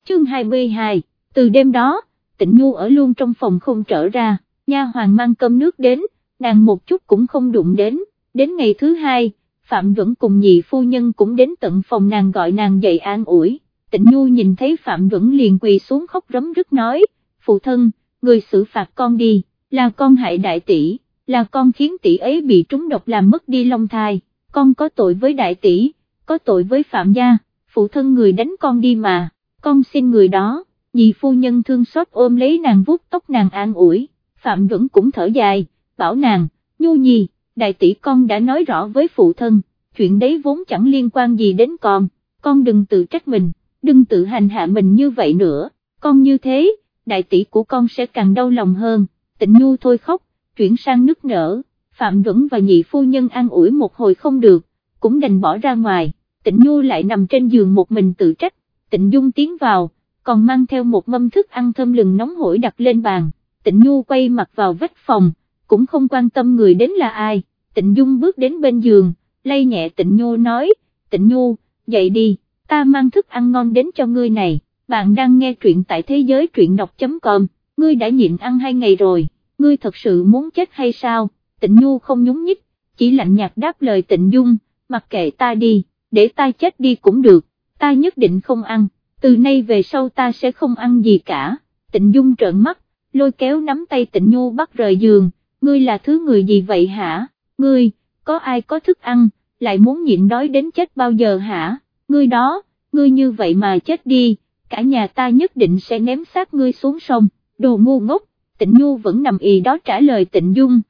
chương 22, từ đêm đó, Tịnh Nhu ở luôn trong phòng không trở ra, nha hoàn mang cơm nước đến, nàng một chút cũng không đụng đến ngày thứ hai, Phạm Duẩn cùng nhị phu nhân cũng đến tận phòng nàng gọi nàng dậy an ủi, Tịnh Nhu nhìn thấy Phạm Duẩn liền quỳ xuống khóc rấm rứt nói, phụ thân, người xử phạt con đi, là con hại đại tỷ, là con khiến tỷ ấy bị trúng độc làm mất đi long thai, con có tội với đại tỷ, có tội với Phạm gia, phụ thân người đánh con đi mà, con xin người đó, nhị phu nhân thương xót ôm lấy nàng vuốt tóc nàng an ủi, Phạm Duẩn cũng thở dài, bảo nàng, Nhu nhi, đại tỷ con đã nói rõ với phụ thân, chuyện đấy vốn chẳng liên quan gì đến con đừng tự trách mình, đừng tự hành hạ mình như vậy nữa, con như thế, đại tỷ của con sẽ càng đau lòng hơn, Tịnh Nhu thôi khóc, chuyển sang nức nở, Phạm Duẩn và nhị phu nhân an ủi một hồi không được, cũng đành bỏ ra ngoài, Tịnh Nhu lại nằm trên giường một mình tự trách, Tịnh Dung tiến vào, còn mang theo một mâm thức ăn thơm lừng nóng hổi đặt lên bàn, Tịnh Nhu quay mặt vào vách phòng, cũng không quan tâm người đến là ai, Tịnh Dung bước đến bên giường, lay nhẹ Tịnh Nhu nói, Tịnh Nhu, dậy đi, ta mang thức ăn ngon đến cho ngươi này, bạn đang nghe truyện tại thế giới truyện đọc.com, ngươi đã nhịn ăn 2 ngày rồi, ngươi thật sự muốn chết hay sao, Tịnh Nhu không nhún nhích, chỉ lạnh nhạt đáp lời Tịnh Dung, mặc kệ ta đi, để ta chết đi cũng được, ta nhất định không ăn, từ nay về sau ta sẽ không ăn gì cả, Tịnh Dung trợn mắt, lôi kéo nắm tay Tịnh Nhu bắt rời giường, ngươi là thứ người gì vậy hả, ngươi, có ai có thức ăn, lại muốn nhịn đói đến chết bao giờ hả, ngươi đó, ngươi như vậy mà chết đi, cả nhà ta nhất định sẽ ném xác ngươi xuống sông, đồ ngu ngốc, Tịnh Nhu vẫn nằm ì đó trả lời Tịnh Dung,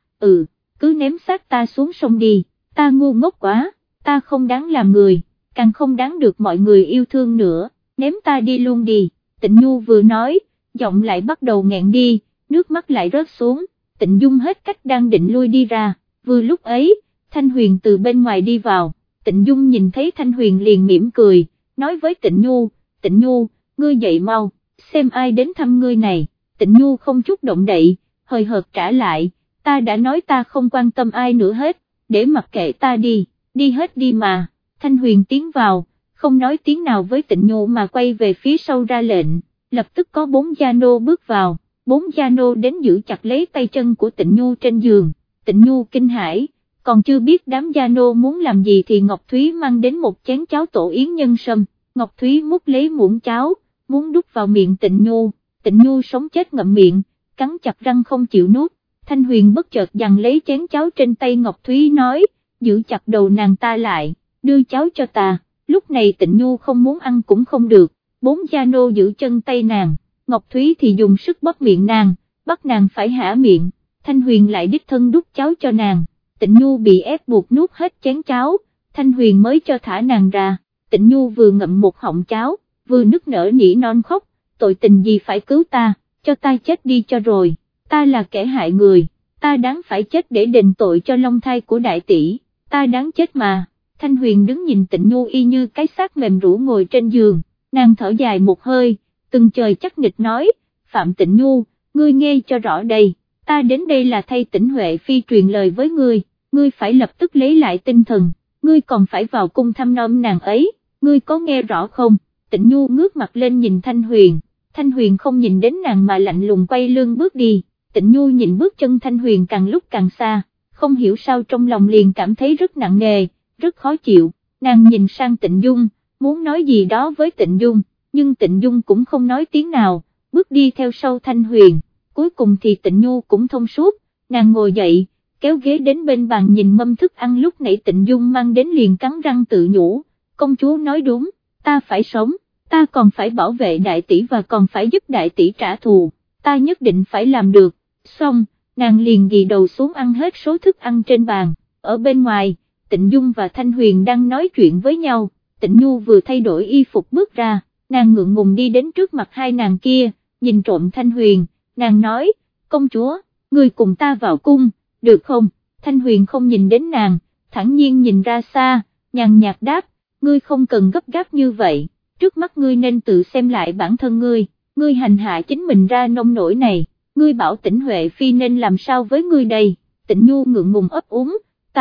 cứ ném xác ta xuống sông đi, ta ngu ngốc quá, ta không đáng làm người, càng không đáng được mọi người yêu thương nữa, ném ta đi luôn đi, Tịnh Nhu vừa nói, giọng lại bắt đầu nghẹn đi, nước mắt lại rớt xuống, Tịnh Dung hết cách đang định lui đi ra, vừa lúc ấy, Thanh Huyền từ bên ngoài đi vào, Tịnh Dung nhìn thấy Thanh Huyền liền mỉm cười, nói với Tịnh Nhu, ngươi dậy mau, xem ai đến thăm ngươi này, Tịnh Nhu không chút động đậy, hời hợt trả lại, ta đã nói ta không quan tâm ai nữa hết, để mặc kệ ta đi hết đi mà, Thanh Huyền tiến vào, không nói tiếng nào với Tịnh Nhu mà quay về phía sau ra lệnh, lập tức có 4 gia nô bước vào, 4 gia nô đến giữ chặt lấy tay chân của Tịnh Nhu trên giường, Tịnh Nhu kinh hãi, còn chưa biết đám gia nô muốn làm gì thì Ngọc Thúy mang đến một chén cháo tổ yến nhân sâm, Ngọc Thúy múc lấy muỗng cháo, muốn đút vào miệng Tịnh Nhu sống chết ngậm miệng, cắn chặt răng không chịu nuốt, Thanh Huyền bất chợt giằng lấy chén cháo trên tay Ngọc Thúy nói, giữ chặt đầu nàng ta lại, đưa cháo cho ta, lúc này Tịnh Nhu không muốn ăn cũng không được, 4 gia nô giữ chân tay nàng, Ngọc Thúy thì dùng sức bóp miệng nàng, bắt nàng phải hả miệng, Thanh Huyền lại đích thân đút cháo cho nàng, Tịnh Nhu bị ép buộc nuốt hết chén cháo, Thanh Huyền mới cho thả nàng ra, Tịnh Nhu vừa ngậm một họng cháo, vừa nức nở nỉ non khóc, tội tình gì phải cứu ta, cho ta chết đi cho rồi, ta là kẻ hại người, ta đáng phải chết để đền tội cho long thai của đại tỷ, ta đáng chết mà, Thanh Huyền đứng nhìn Tịnh Nhu y như cái xác mềm rũ ngồi trên giường, nàng thở dài một hơi, từng trời chắc nịch nói, Phạm Tịnh Nhu, ngươi nghe cho rõ đây, ta đến đây là thay Tĩnh Huệ Phi truyền lời với ngươi phải lập tức lấy lại tinh thần, ngươi còn phải vào cung thăm nom nàng ấy, ngươi có nghe rõ không, Tịnh Nhu ngước mặt lên nhìn Thanh Huyền không nhìn đến nàng mà lạnh lùng quay lưng bước đi, Tịnh Nhu nhìn bước chân Thanh Huyền càng lúc càng xa, không hiểu sao trong lòng liền cảm thấy rất nặng nề, rất khó chịu, nàng nhìn sang Tịnh Dung, muốn nói gì đó với Tịnh Dung, nhưng Tịnh Dung cũng không nói tiếng nào, bước đi theo sau Thanh Huyền, cuối cùng thì Tịnh Nhu cũng thông suốt, nàng ngồi dậy, kéo ghế đến bên bàn nhìn mâm thức ăn lúc nãy Tịnh Dung mang đến liền cắn răng tự nhủ, công chúa nói đúng, ta phải sống, ta còn phải bảo vệ đại tỷ và còn phải giúp đại tỷ trả thù, ta nhất định phải làm được, xong, nàng liền ghi đầu xuống ăn hết số thức ăn trên bàn, ở bên ngoài, Tịnh Dung và Thanh Huyền đang nói chuyện với nhau, Tịnh Nhu vừa thay đổi y phục bước ra, nàng ngượng ngùng đi đến trước mặt hai nàng kia, nhìn trộm Thanh Huyền, nàng nói, công chúa, người cùng ta vào cung, được không, Thanh Huyền không nhìn đến nàng, thản nhiên nhìn ra xa, nhàn nhạt đáp, ngươi không cần gấp gáp như vậy, trước mắt ngươi nên tự xem lại bản thân ngươi hành hạ chính mình ra nông nổi này, ngươi bảo Tĩnh Huệ Phi nên làm sao với ngươi đây, Tịnh Nhu ngượng ngùng ấp úng,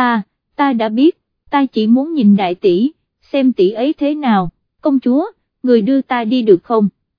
ta đã biết, ta chỉ muốn nhìn đại tỷ, xem tỷ ấy thế nào, công chúa, người đưa ta đi được không,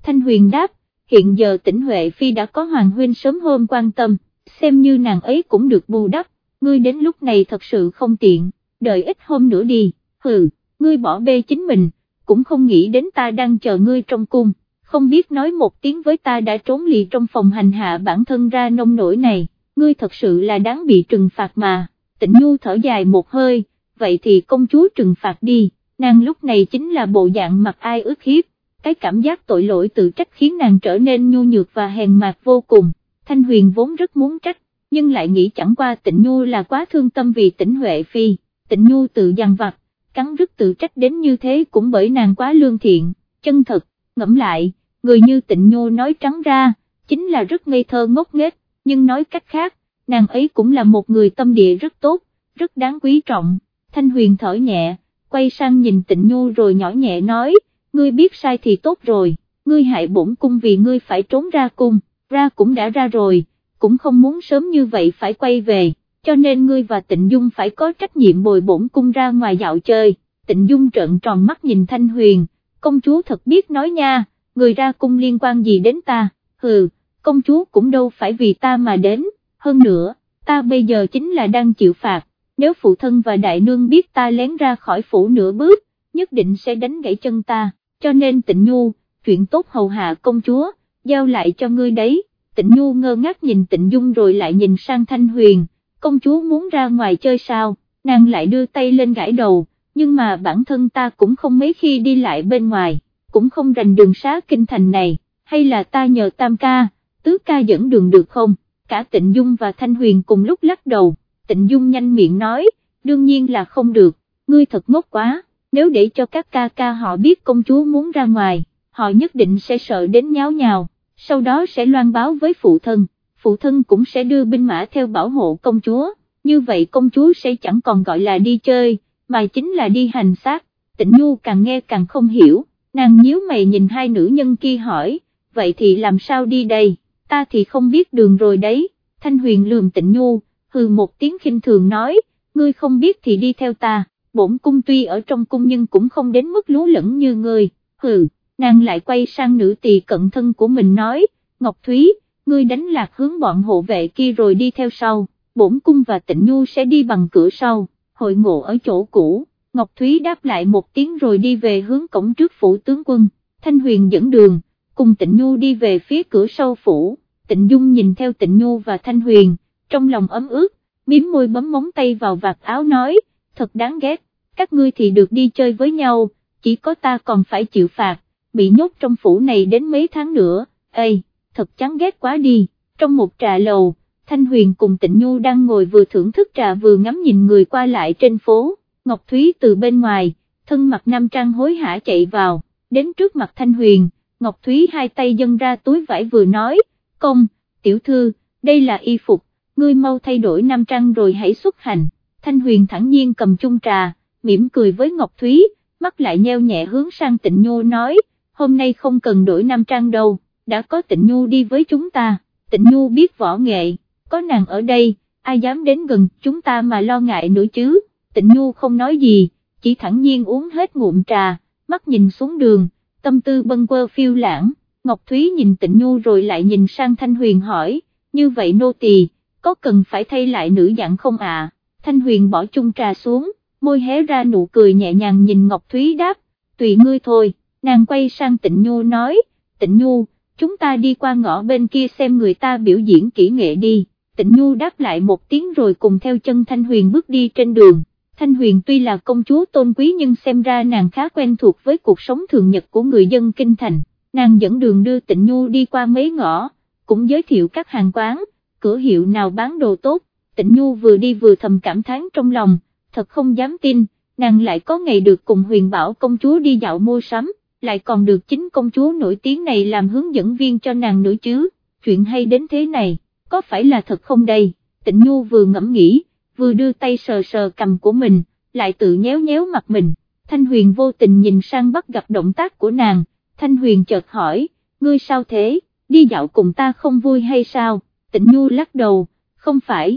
Thanh Huyền đáp, hiện giờ Tĩnh Huệ Phi đã có Hoàng huynh sớm hôm quan tâm, xem như nàng ấy cũng được bù đắp, ngươi đến lúc này thật sự không tiện, đợi ít hôm nữa đi, hừ, ngươi bỏ bê chính mình, cũng không nghĩ đến ta đang chờ ngươi trong cung, không biết nói một tiếng với ta đã trốn lì trong phòng hành hạ bản thân ra nông nổi này, ngươi thật sự là đáng bị trừng phạt mà. Tịnh Nhu thở dài một hơi, vậy thì công chúa trừng phạt đi, nàng lúc này chính là bộ dạng mặt ai ức hiếp, cái cảm giác tội lỗi tự trách khiến nàng trở nên nhu nhược và hèn mạt vô cùng. Thanh Huyền vốn rất muốn trách, nhưng lại nghĩ chẳng qua Tịnh Nhu là quá thương tâm vì Tĩnh Huệ Phi, Tịnh Nhu tự dằn vặt, cắn rứt tự trách đến như thế cũng bởi nàng quá lương thiện, chân thật, ngẫm lại, người như Tịnh Nhu nói trắng ra, chính là rất ngây thơ ngốc nghếch, nhưng nói cách khác, nàng ấy cũng là một người tâm địa rất tốt, rất đáng quý trọng. Thanh Huyền thở nhẹ, quay sang nhìn Tịnh Nhu rồi nhỏ nhẹ nói, ngươi biết sai thì tốt rồi, ngươi hại bổn cung vì ngươi phải trốn ra cung, ra cũng đã ra rồi, cũng không muốn sớm như vậy phải quay về, cho nên ngươi và Tịnh Dung phải có trách nhiệm bồi bổn cung ra ngoài dạo chơi. Tịnh Dung trợn tròn mắt nhìn Thanh Huyền, công chúa thật biết nói nha, người ra cung liên quan gì đến ta, hừ, công chúa cũng đâu phải vì ta mà đến, hơn nữa, ta bây giờ chính là đang chịu phạt, nếu phụ thân và đại nương biết ta lén ra khỏi phủ nửa bước, nhất định sẽ đánh gãy chân ta, cho nên Tịnh Nhu, chuyện tốt hầu hạ công chúa, giao lại cho ngươi đấy. Tịnh Nhu ngơ ngác nhìn Tịnh Dung rồi lại nhìn sang Thanh Huyền, công chúa muốn ra ngoài chơi sao, nàng lại đưa tay lên gãi đầu, nhưng mà bản thân ta cũng không mấy khi đi lại bên ngoài, cũng không rành đường xá kinh thành này, hay là ta nhờ tam ca, tứ ca dẫn đường được không? Cả Tịnh Dung và Thanh Huyền cùng lúc lắc đầu, Tịnh Dung nhanh miệng nói, đương nhiên là không được, ngươi thật ngốc quá, nếu để cho các ca ca họ biết công chúa muốn ra ngoài, họ nhất định sẽ sợ đến nháo nhào, sau đó sẽ loan báo với phụ thân cũng sẽ đưa binh mã theo bảo hộ công chúa, như vậy công chúa sẽ chẳng còn gọi là đi chơi, mà chính là đi hành xác. Tịnh Nhu càng nghe càng không hiểu, nàng nhíu mày nhìn hai nữ nhân kia hỏi, vậy thì làm sao đi đây, ta thì không biết đường rồi đấy. Thanh Huyền lườm Tịnh Nhu, hừ một tiếng khinh thường nói, ngươi không biết thì đi theo ta, bổn cung tuy ở trong cung nhưng cũng không đến mức lú lẫn như ngươi, hừ. Nàng lại quay sang nữ tỳ cận thân của mình nói, Ngọc Thúy, ngươi đánh lạc hướng bọn hộ vệ kia rồi đi theo sau, bổn cung và Tịnh Nhu sẽ đi bằng cửa sau, hội ngộ ở chỗ cũ. Ngọc Thúy đáp lại một tiếng rồi đi về hướng cổng trước phủ tướng quân, Thanh Huyền dẫn đường, cùng Tịnh Nhu đi về phía cửa sau phủ. Tịnh Dung nhìn theo Tịnh Nhu và Thanh Huyền, trong lòng ấm ướt, miếm môi bấm móng tay vào vạt áo nói, thật đáng ghét, các ngươi thì được đi chơi với nhau, chỉ có ta còn phải chịu phạt, bị nhốt trong phủ này đến mấy tháng nữa, ây, thật chán ghét quá đi. Trong một trà lầu, Thanh Huyền cùng Tịnh Nhu đang ngồi vừa thưởng thức trà vừa ngắm nhìn người qua lại trên phố, Ngọc Thúy từ bên ngoài, thân mặc nam trang hối hả chạy vào, đến trước mặt Thanh Huyền, Ngọc Thúy hai tay dâng ra túi vải vừa nói, công, tiểu thư, đây là y phục, ngươi mau thay đổi nam trang rồi hãy xuất hành. Thanh Huyền thản nhiên cầm chung trà, mỉm cười với Ngọc Thúy, mắt lại nheo nhẹ hướng sang Tịnh Nhu nói, hôm nay không cần đổi nam trang đâu, đã có Tịnh Nhu đi với chúng ta. Tịnh Nhu biết võ nghệ, có nàng ở đây, ai dám đến gần chúng ta mà lo ngại nữa chứ. Tịnh Nhu không nói gì, chỉ thản nhiên uống hết ngụm trà, mắt nhìn xuống đường, tâm tư bâng quơ phiêu lãng. Ngọc Thúy nhìn Tịnh Nhu rồi lại nhìn sang Thanh Huyền hỏi, như vậy nô tỳ có cần phải thay lại nữ dạng không ạ? Thanh Huyền bỏ chung trà xuống, môi hé ra nụ cười nhẹ nhàng nhìn Ngọc Thúy đáp, tùy ngươi thôi. Nàng quay sang Tịnh Nhu nói, Tịnh Nhu, chúng ta đi qua ngõ bên kia xem người ta biểu diễn kỹ nghệ đi. Tịnh Nhu đáp lại một tiếng rồi cùng theo chân Thanh Huyền bước đi trên đường. Thanh Huyền tuy là công chúa tôn quý nhưng xem ra nàng khá quen thuộc với cuộc sống thường nhật của người dân kinh thành. Nàng dẫn đường đưa Tịnh Nhu đi qua mấy ngõ, cũng giới thiệu các hàng quán, cửa hiệu nào bán đồ tốt. Tịnh Nhu vừa đi vừa thầm cảm thán trong lòng, thật không dám tin, nàng lại có ngày được cùng Huyền Bảo công chúa đi dạo mua sắm, lại còn được chính công chúa nổi tiếng này làm hướng dẫn viên cho nàng nữa chứ, chuyện hay đến thế này, có phải là thật không đây? Tịnh Nhu vừa ngẫm nghĩ, vừa đưa tay sờ sờ cằm của mình, lại tự nhéo nhéo mặt mình. Thanh Huyền vô tình nhìn sang bắt gặp động tác của nàng, Thanh Huyền chợt hỏi, ngươi sao thế, đi dạo cùng ta không vui hay sao? Tịnh Nhu lắc đầu, không phải,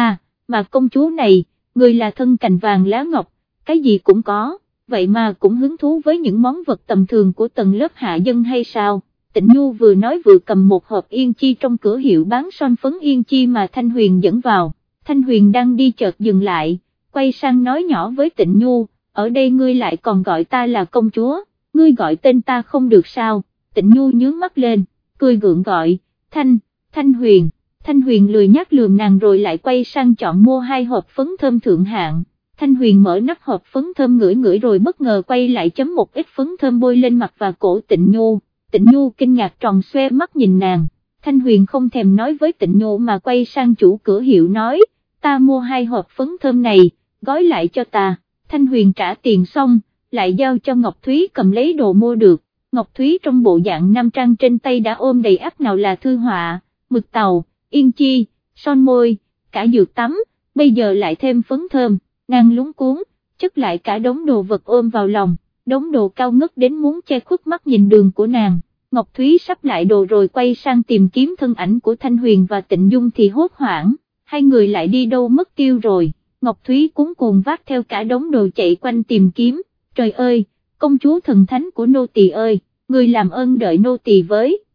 mà công chúa này, người là thân cành vàng lá ngọc, cái gì cũng có, vậy mà cũng hứng thú với những món vật tầm thường của tầng lớp hạ dân hay sao? Tịnh Nhu vừa nói vừa cầm một hộp yên chi trong cửa hiệu bán son phấn yên chi mà Thanh Huyền dẫn vào. Thanh Huyền đang đi chợt dừng lại, quay sang nói nhỏ với Tịnh Nhu, ở đây ngươi lại còn gọi ta là công chúa, ngươi gọi tên ta không được sao? Tịnh Nhu nhướng mắt lên, cười gượng gọi, Thanh Huyền. Thanh Huyền lười nhác lườm nàng rồi lại quay sang chọn mua 2 hộp phấn thơm thượng hạng. Thanh Huyền mở nắp hộp phấn thơm ngửi ngửi rồi bất ngờ quay lại chấm một ít phấn thơm bôi lên mặt và cổ Tịnh Nhu. Tịnh Nhu kinh ngạc tròn xoe mắt nhìn nàng. Thanh Huyền không thèm nói với Tịnh Nhu mà quay sang chủ cửa hiệu nói, ta mua 2 hộp phấn thơm này, gói lại cho ta. Thanh Huyền trả tiền xong, lại giao cho Ngọc Thúy cầm lấy đồ mua được. Ngọc Thúy trong bộ dạng nam trang trên tay đã ôm đầy ắp nào là thư họa, mực tàu, yên chi, son môi, cả dược tắm, bây giờ lại thêm phấn thơm, nàng lúng cuốn, chất lại cả đống đồ vật ôm vào lòng, đống đồ cao ngất đến muốn che khuất mắt nhìn đường của nàng. Ngọc Thúy sắp lại đồ rồi quay sang tìm kiếm thân ảnh của Thanh Huyền và Tịnh Dung thì hốt hoảng, hai người lại đi đâu mất tiêu rồi. Ngọc Thúy cuống cuồng vác theo cả đống đồ chạy quanh tìm kiếm, trời ơi, công chúa thần thánh của nô tỳ ơi, người làm ơn đợi nô tỳ với.